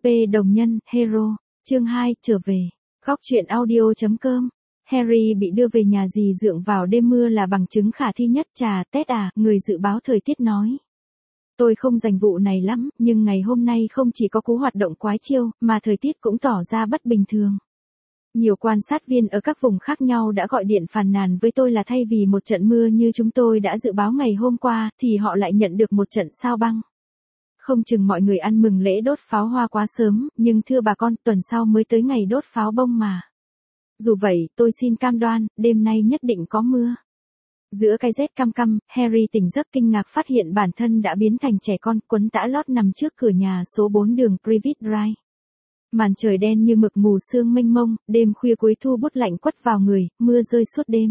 đồng nhân, hero. Chương 2, trở về. Góc truyện audio.com. Harry bị đưa về nhà dì dượng vào đêm mưa là bằng chứng khả thi nhất. Chà, Tết à, người dự báo thời tiết nói. Tôi không rành vụ này lắm, nhưng ngày hôm nay không chỉ có cú hoạt động quái chiêu, mà thời tiết cũng tỏ ra bất bình thường. Nhiều quan sát viên ở các vùng khác nhau đã gọi điện phàn nàn với tôi là thay vì một trận mưa như chúng tôi đã dự báo ngày hôm qua, thì họ lại nhận được một trận sao băng. Không chừng mọi người ăn mừng lễ đốt pháo hoa quá sớm, nhưng thưa bà con, tuần sau mới tới ngày đốt pháo bông mà. Dù vậy, tôi xin cam đoan, đêm nay nhất định có mưa. Giữa cái rét căm căm, Harry tỉnh giấc kinh ngạc phát hiện bản thân đã biến thành trẻ con, quấn tã lót nằm trước cửa nhà số 4 đường Privet Drive. Màn trời đen như mực mù sương mênh mông, đêm khuya cuối thu bút lạnh quất vào người, mưa rơi suốt đêm.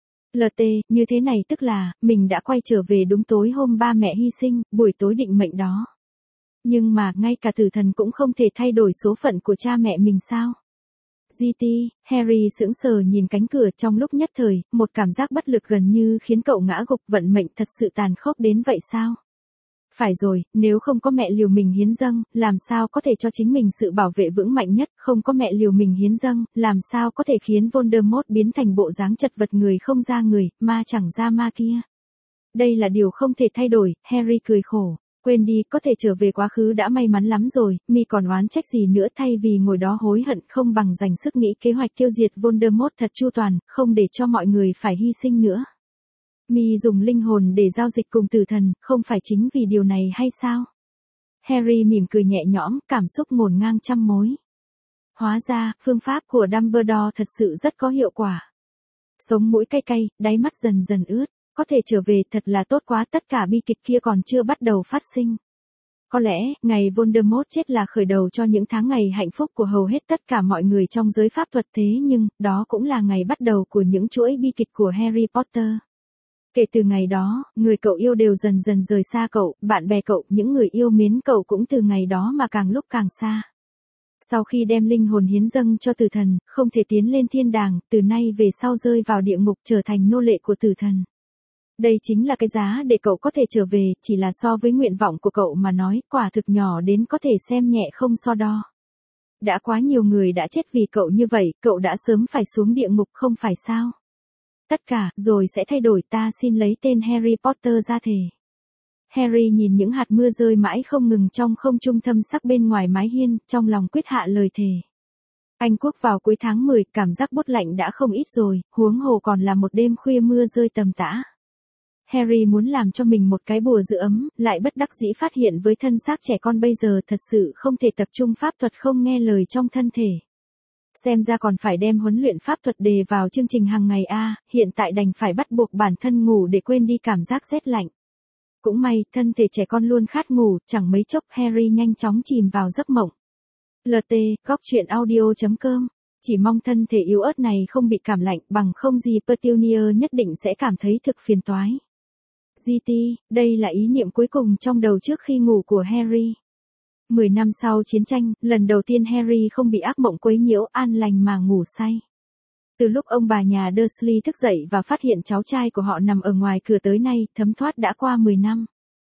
LT, như thế này tức là, mình đã quay trở về đúng tối hôm ba mẹ hy sinh, buổi tối định mệnh đó. Nhưng mà, ngay cả tử thần cũng không thể thay đổi số phận của cha mẹ mình sao? GT, Harry sững sờ nhìn cánh cửa trong lúc nhất thời, một cảm giác bất lực gần như khiến cậu ngã gục. Vận mệnh thật sự tàn khốc đến vậy sao? Phải rồi, nếu không có mẹ liều mình hiến dâng, làm sao có thể cho chính mình sự bảo vệ vững mạnh nhất, không có mẹ liều mình hiến dâng, làm sao có thể khiến Voldemort biến thành bộ dáng chật vật người không ra người, ma chẳng ra ma kia. Đây là điều không thể thay đổi, Harry cười khổ. Quên đi, có thể trở về quá khứ đã may mắn lắm rồi, mi còn oán trách gì nữa, thay vì ngồi đó hối hận không bằng dành sức nghĩ kế hoạch tiêu diệt Voldemort thật chu toàn, không để cho mọi người phải hy sinh nữa. Mi dùng linh hồn để giao dịch cùng tử thần, không phải chính vì điều này hay sao? Harry mỉm cười nhẹ nhõm, cảm xúc ngổn ngang trăm mối. Hóa ra, phương pháp của Dumbledore thật sự rất có hiệu quả. Sống mũi cay cay, đáy mắt dần dần ướt. Có thể trở về thật là tốt quá, tất cả bi kịch kia còn chưa bắt đầu phát sinh. Có lẽ, ngày Voldemort chết là khởi đầu cho những tháng ngày hạnh phúc của hầu hết tất cả mọi người trong giới pháp thuật, thế nhưng, đó cũng là ngày bắt đầu của những chuỗi bi kịch của Harry Potter. Kể từ ngày đó, người cậu yêu đều dần dần rời xa cậu, bạn bè cậu, những người yêu mến cậu cũng từ ngày đó mà càng lúc càng xa. Sau khi đem linh hồn hiến dâng cho tử thần, không thể tiến lên thiên đàng, từ nay về sau rơi vào địa ngục trở thành nô lệ của tử thần. Đây chính là cái giá để cậu có thể trở về, chỉ là so với nguyện vọng của cậu mà nói, quả thực nhỏ đến có thể xem nhẹ không so đo. Đã quá nhiều người đã chết vì cậu như vậy, cậu đã sớm phải xuống địa ngục không phải sao? Tất cả, rồi sẽ thay đổi, ta xin lấy tên Harry Potter ra thề. Harry nhìn những hạt mưa rơi mãi không ngừng trong không trung thâm sắc bên ngoài mái hiên, trong lòng quyết hạ lời thề. Anh Quốc vào cuối tháng 10, cảm giác bút lạnh đã không ít rồi, huống hồ còn là một đêm khuya mưa rơi tầm tã. Harry muốn làm cho mình một cái bùa giữ ấm, lại bất đắc dĩ phát hiện với thân xác trẻ con bây giờ thật sự không thể tập trung pháp thuật không nghe lời trong thân thể. Xem ra còn phải đem huấn luyện pháp thuật đề vào chương trình hàng ngày hiện tại đành phải bắt buộc bản thân ngủ để quên đi cảm giác rét lạnh. Cũng may, thân thể trẻ con luôn khát ngủ, chẳng mấy chốc Harry nhanh chóng chìm vào giấc mộng. LT, góc truyện audio.com. Chỉ mong thân thể yếu ớt này không bị cảm lạnh, bằng không gì Petunia nhất định sẽ cảm thấy thực phiền toái. GT, đây là ý niệm cuối cùng trong đầu trước khi ngủ của Harry. 10 năm sau chiến tranh, lần đầu tiên Harry không bị ác mộng quấy nhiễu, an lành mà ngủ say. Từ lúc ông bà nhà Dursley thức dậy và phát hiện cháu trai của họ nằm ở ngoài cửa tới nay, thấm thoát đã qua 10 năm.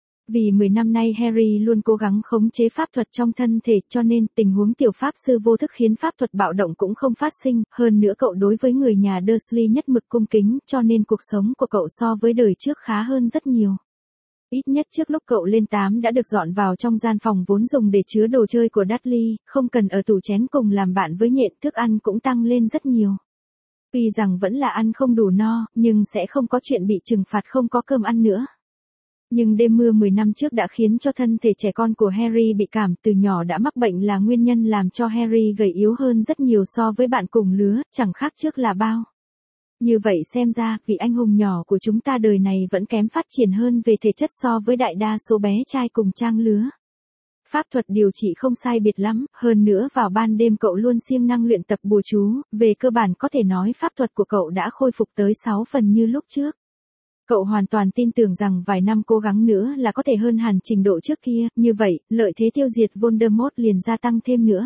Vì 10 năm nay Harry luôn cố gắng khống chế pháp thuật trong thân thể, cho nên tình huống tiểu pháp sư vô thức khiến pháp thuật bạo động cũng không phát sinh, hơn nữa cậu đối với người nhà Dursley nhất mực cung kính, cho nên cuộc sống của cậu so với đời trước khá hơn rất nhiều. Ít nhất trước lúc cậu lên 8 đã được dọn vào trong gian phòng vốn dùng để chứa đồ chơi của Dudley, không cần ở tủ chén cùng làm bạn với nhện, thức ăn cũng tăng lên rất nhiều. Tuy rằng vẫn là ăn không đủ no, nhưng sẽ không có chuyện bị trừng phạt không có cơm ăn nữa. Nhưng đêm mưa 10 năm trước đã khiến cho thân thể trẻ con của Harry bị cảm, từ nhỏ đã mắc bệnh là nguyên nhân làm cho Harry gầy yếu hơn rất nhiều so với bạn cùng lứa, chẳng khác trước là bao. Như vậy xem ra, vị anh hùng nhỏ của chúng ta đời này vẫn kém phát triển hơn về thể chất so với đại đa số bé trai cùng trang lứa. Pháp thuật điều trị không sai biệt lắm, hơn nữa vào ban đêm cậu luôn siêng năng luyện tập bùa chú, về cơ bản có thể nói pháp thuật của cậu đã khôi phục tới 6 phần như lúc trước. Cậu hoàn toàn tin tưởng rằng vài năm cố gắng nữa là có thể hơn hẳn trình độ trước kia, như vậy, lợi thế tiêu diệt Voldemort liền gia tăng thêm nữa.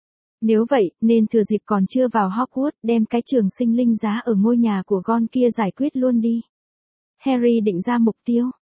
Nếu vậy, nên thừa dịp còn chưa vào Hogwarts, đem cái trường sinh linh giá ở ngôi nhà của Ron kia giải quyết luôn đi. Harry định ra mục tiêu.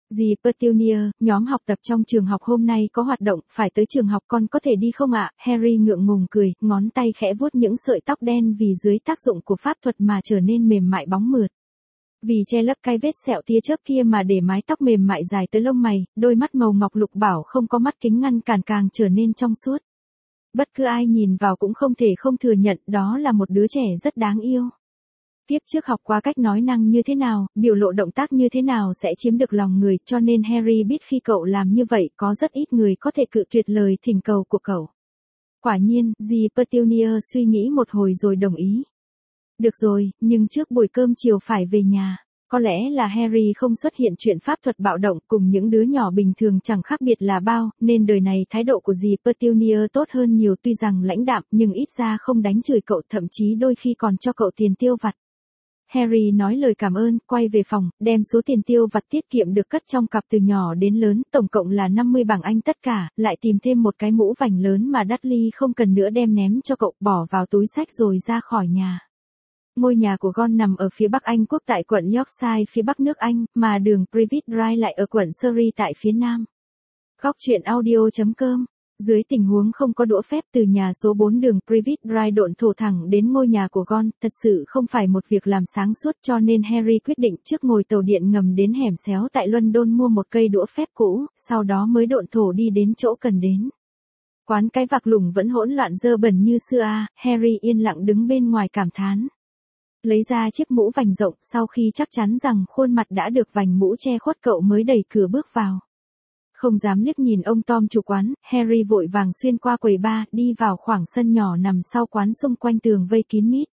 Dì Petunia, nhóm học tập trong trường học hôm nay có hoạt động, phải tới trường học, con có thể đi không ạ? Harry ngượng ngùng cười, ngón tay khẽ vuốt những sợi tóc đen vì dưới tác dụng của pháp thuật mà trở nên mềm mại bóng mượt. Vì che lấp cái vết sẹo tia chớp kia mà để mái tóc mềm mại dài tới lông mày, đôi mắt màu ngọc lục bảo không có mắt kính ngăn cản càng trở nên trong suốt. Bất cứ ai nhìn vào cũng không thể không thừa nhận đó là một đứa trẻ rất đáng yêu. Tiếp trước học qua cách nói năng như thế nào, biểu lộ động tác như thế nào sẽ chiếm được lòng người, cho nên Harry biết khi cậu làm như vậy có rất ít người có thể cự tuyệt lời thỉnh cầu của cậu. Quả nhiên, dì Petunia suy nghĩ một hồi rồi đồng ý. Được rồi, nhưng trước buổi cơm chiều phải về nhà. Có lẽ là Harry không xuất hiện chuyện pháp thuật bạo động cùng những đứa nhỏ bình thường chẳng khác biệt là bao, nên đời này thái độ của dì Petunia tốt hơn nhiều, tuy rằng lãnh đạm nhưng ít ra không đánh chửi cậu, thậm chí đôi khi còn cho cậu tiền tiêu vặt. Harry nói lời cảm ơn, quay về phòng, đem số tiền tiêu vặt tiết kiệm được cất trong cặp từ nhỏ đến lớn, tổng cộng là 50 bảng Anh tất cả, lại tìm thêm một cái mũ vành lớn mà Dudley không cần nữa đem ném cho cậu, bỏ vào túi xách rồi ra khỏi nhà. Ngôi nhà của Ron nằm ở phía Bắc Anh quốc tại quận Yorkshire phía Bắc nước Anh, mà đường Privet Drive lại ở quận Surrey tại phía Nam. Góc truyện audio.com. Dưới tình huống không có đũa phép, từ nhà số 4 đường Privet Drive độn thổ thẳng đến ngôi nhà của Ron, thật sự không phải một việc làm sáng suốt, cho nên Harry quyết định trước ngồi tàu điện ngầm đến hẻm xéo tại London mua một cây đũa phép cũ, sau đó mới độn thổ đi đến chỗ cần đến. Quán cái vạc lủng vẫn hỗn loạn dơ bẩn như xưa Harry yên lặng đứng bên ngoài cảm thán. Lấy ra chiếc mũ vành rộng, sau khi chắc chắn rằng khuôn mặt đã được vành mũ che khuất, cậu mới đẩy cửa bước vào. Không dám liếc nhìn ông Tom chủ quán, Harry vội vàng xuyên qua quầy bar, đi vào khoảng sân nhỏ nằm sau quán, xung quanh tường vây kín mít.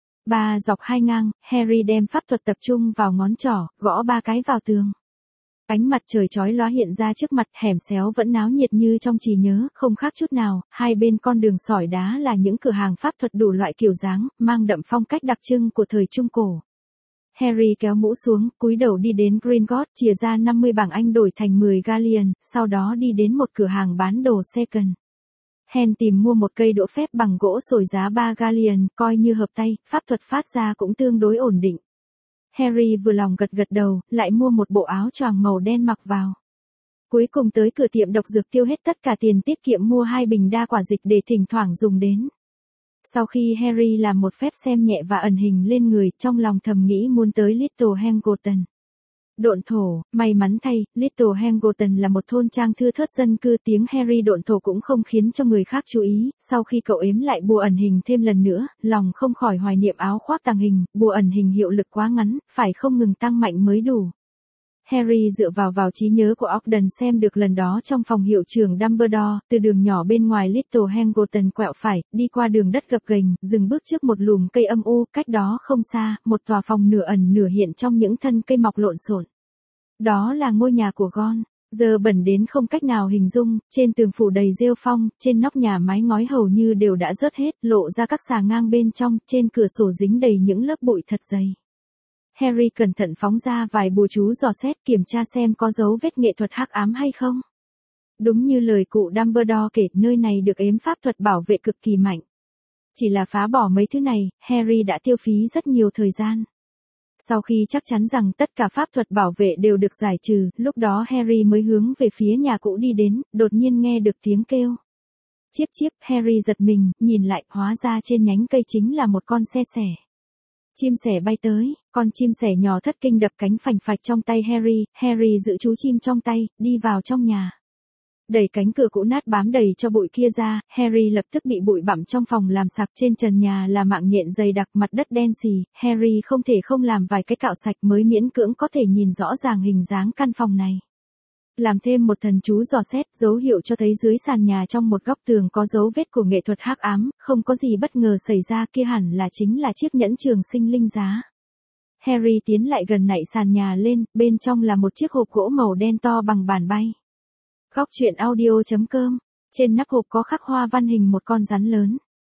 Ba dọc hai ngang, Harry đem pháp thuật tập trung vào ngón trỏ, gõ 3 cái vào tường. Ánh mặt trời chói lóa hiện ra trước mặt, hẻm xéo vẫn náo nhiệt như trong trí nhớ, không khác chút nào, hai bên con đường sỏi đá là những cửa hàng pháp thuật đủ loại kiểu dáng, mang đậm phong cách đặc trưng của thời Trung Cổ. Harry kéo mũ xuống, cúi đầu đi đến Gringotts, chìa ra 50 bảng Anh đổi thành 10 galleon, sau đó đi đến một cửa hàng bán đồ second hand tìm mua một cây đũa phép bằng gỗ sồi giá 3 galleon, coi như hợp tay, pháp thuật phát ra cũng tương đối ổn định. Harry vừa lòng gật gật đầu, lại mua một bộ áo choàng màu đen mặc vào. Cuối cùng tới cửa tiệm độc dược tiêu hết tất cả tiền tiết kiệm mua 2 bình đa quả dịch để thỉnh thoảng dùng đến. Sau khi Harry làm một phép xem nhẹ và ẩn hình lên người, trong lòng thầm nghĩ muốn tới Little Hangleton. Độn thổ, may mắn thay, Little Hangleton là một thôn trang thưa thớt dân cư, tiếng Harry độn thổ cũng không khiến cho người khác chú ý, sau khi cậu ếm lại bùa ẩn hình thêm lần nữa, lòng không khỏi hoài niệm áo khoác tàng hình, bùa ẩn hình hiệu lực quá ngắn, phải không ngừng tăng mạnh mới đủ. Harry dựa vào trí nhớ của Ogden xem được lần đó trong phòng hiệu trưởng Dumbledore, từ đường nhỏ bên ngoài Little Hangleton quẹo phải, đi qua đường đất gập ghềnh, dừng bước trước một lùm cây âm u, cách đó không xa, một tòa phòng nửa ẩn nửa hiện trong những thân cây mọc lộn xộn. Đó là ngôi nhà của Ron, giờ bẩn đến không cách nào hình dung, trên tường phủ đầy rêu phong, trên nóc nhà mái ngói hầu như đều đã rớt hết, lộ ra các xà ngang bên trong, trên cửa sổ dính đầy những lớp bụi thật dày. Harry cẩn thận phóng ra vài bùa chú dò xét, kiểm tra xem có dấu vết nghệ thuật hắc ám hay không. Đúng như lời cụ Dumbledore kể, nơi này được ếm pháp thuật bảo vệ cực kỳ mạnh. Chỉ là phá bỏ mấy thứ này, Harry đã tiêu phí rất nhiều thời gian. Sau khi chắc chắn rằng tất cả pháp thuật bảo vệ đều được giải trừ, lúc đó Harry mới hướng về phía nhà cũ đi đến, đột nhiên nghe được tiếng kêu. Chíp chíp, Harry giật mình, nhìn lại, hóa ra trên nhánh cây chính là một con xe sẻ. Chim sẻ bay tới, con chim sẻ nhỏ thất kinh đập cánh phành phạch trong tay Harry giữ chú chim trong tay, đi vào trong nhà. Đẩy cánh cửa cũ nát bám đầy cho bụi kia ra, Harry lập tức bị bụi bặm trong phòng làm sặc, trên trần nhà là mạng nhện dày đặc, mặt đất đen xì, Harry không thể không làm vài cái cạo sạch mới miễn cưỡng có thể nhìn rõ ràng hình dáng căn phòng này. Làm thêm một thần chú dò xét, dấu hiệu cho thấy dưới sàn nhà trong một góc tường có dấu vết của nghệ thuật hắc ám, không có gì bất ngờ xảy ra, kia hẳn là chính là chiếc nhẫn trường sinh linh giá. Harry tiến lại gần, nạy sàn nhà lên, bên trong là một chiếc hộp gỗ màu đen to bằng bàn bay. Góc truyện audio.com, trên nắp hộp có khắc hoa văn hình một con rắn lớn.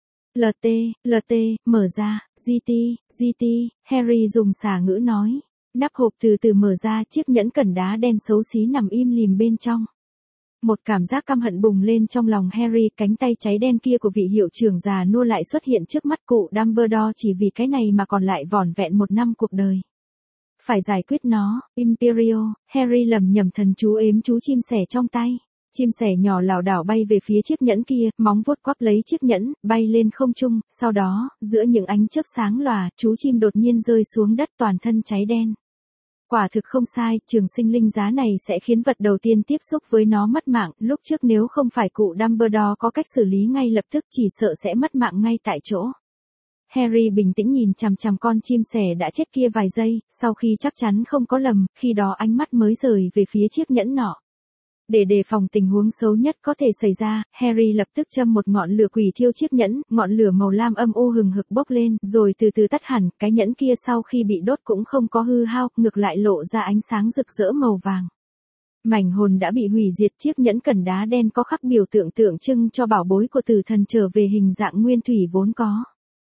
LT, mở ra, GT, Harry dùng xà ngữ nói. Nắp hộp từ từ mở ra, chiếc nhẫn cẩn đá đen xấu xí nằm im lìm bên trong. Một cảm giác căm hận bùng lên trong lòng Harry, cánh tay cháy đen kia của vị hiệu trưởng già nua lại xuất hiện trước mắt cụ Dumbledore, chỉ vì cái này mà còn lại vỏn vẹn 1 năm cuộc đời. Phải giải quyết nó, Imperial, Harry lẩm nhẩm thần chú ếm chú chim sẻ trong tay. Chim sẻ nhỏ lảo đảo bay về phía chiếc nhẫn kia, móng vuốt quắp lấy chiếc nhẫn, bay lên không trung, sau đó, giữa những ánh chớp sáng lòa, chú chim đột nhiên rơi xuống đất toàn thân cháy đen. Quả thực không sai, trường sinh linh giá này sẽ khiến vật đầu tiên tiếp xúc với nó mất mạng, lúc trước nếu không phải cụ Dumbledore có cách xử lý ngay lập tức chỉ sợ sẽ mất mạng ngay tại chỗ. Harry bình tĩnh nhìn chằm chằm con chim sẻ đã chết kia vài giây, sau khi chắc chắn không có lầm, khi đó ánh mắt mới rời về phía chiếc nhẫn nọ. Để đề phòng tình huống xấu nhất có thể xảy ra, Harry lập tức châm một ngọn lửa quỷ thiêu chiếc nhẫn, ngọn lửa màu lam âm u hừng hực bốc lên, rồi từ từ tắt hẳn, cái nhẫn kia sau khi bị đốt cũng không có hư hao, ngược lại lộ ra ánh sáng rực rỡ màu vàng. Mảnh hồn đã bị hủy diệt, chiếc nhẫn cẩn đá đen có khắc biểu tượng tượng trưng cho bảo bối của tử thần trở về hình dạng nguyên thủy vốn có.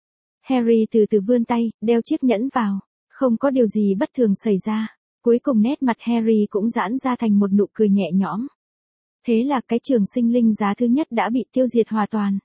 Harry từ từ vươn tay, đeo chiếc nhẫn vào, không có điều gì bất thường xảy ra. Cuối cùng nét mặt Harry cũng giãn ra thành một nụ cười nhẹ nhõm. Thế là cái trường sinh linh giá thứ nhất đã bị tiêu diệt hoàn toàn.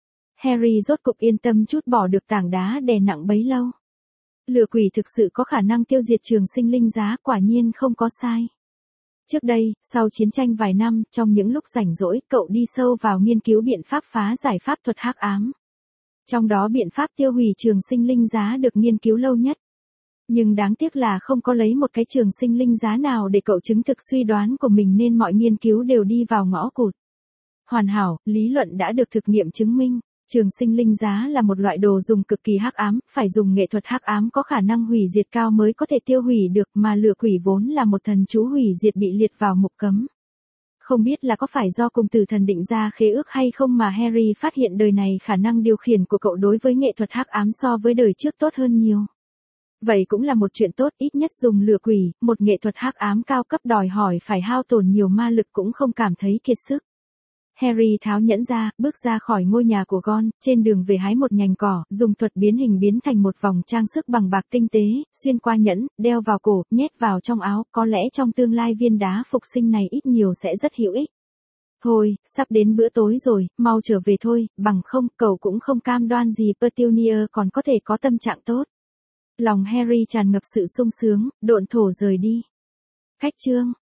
Harry rốt cục yên tâm chút bỏ được tảng đá đè nặng bấy lâu. Lửa quỷ thực sự có khả năng tiêu diệt trường sinh linh giá, quả nhiên không có sai. Trước đây, sau chiến tranh vài năm, trong những lúc rảnh rỗi, cậu đi sâu vào nghiên cứu biện pháp phá giải pháp thuật hắc ám. Trong đó biện pháp tiêu hủy trường sinh linh giá được nghiên cứu lâu nhất. Nhưng đáng tiếc là không có lấy một cái trường sinh linh giá nào để cậu chứng thực suy đoán của mình nên mọi nghiên cứu đều đi vào ngõ cụt. Hoàn hảo, lý luận đã được thực nghiệm chứng minh. Trường sinh linh giá là một loại đồ dùng cực kỳ hắc ám, phải dùng nghệ thuật hắc ám có khả năng hủy diệt cao mới có thể tiêu hủy được, mà lửa quỷ vốn là một thần chú hủy diệt bị liệt vào mục cấm. Không biết là có phải do cùng tử thần định ra khế ước hay không mà Harry phát hiện đời này khả năng điều khiển của cậu đối với nghệ thuật hắc ám so với đời trước tốt hơn nhiều. Vậy cũng là một chuyện tốt, ít nhất dùng lửa quỷ, một nghệ thuật hắc ám cao cấp đòi hỏi phải hao tổn nhiều ma lực cũng không cảm thấy kiệt sức. Harry tháo nhẫn ra, bước ra khỏi ngôi nhà của Ron, trên đường về hái một nhành cỏ, dùng thuật biến hình biến thành một vòng trang sức bằng bạc tinh tế, xuyên qua nhẫn, đeo vào cổ, nhét vào trong áo, có lẽ trong tương lai viên đá phục sinh này ít nhiều sẽ rất hữu ích. Thôi, sắp đến bữa tối rồi, mau trở về thôi, bằng không, cậu cũng không cam đoan gì Petunia còn có thể có tâm trạng tốt. Lòng Harry tràn ngập sự sung sướng, độn thổ rời đi. Cách chương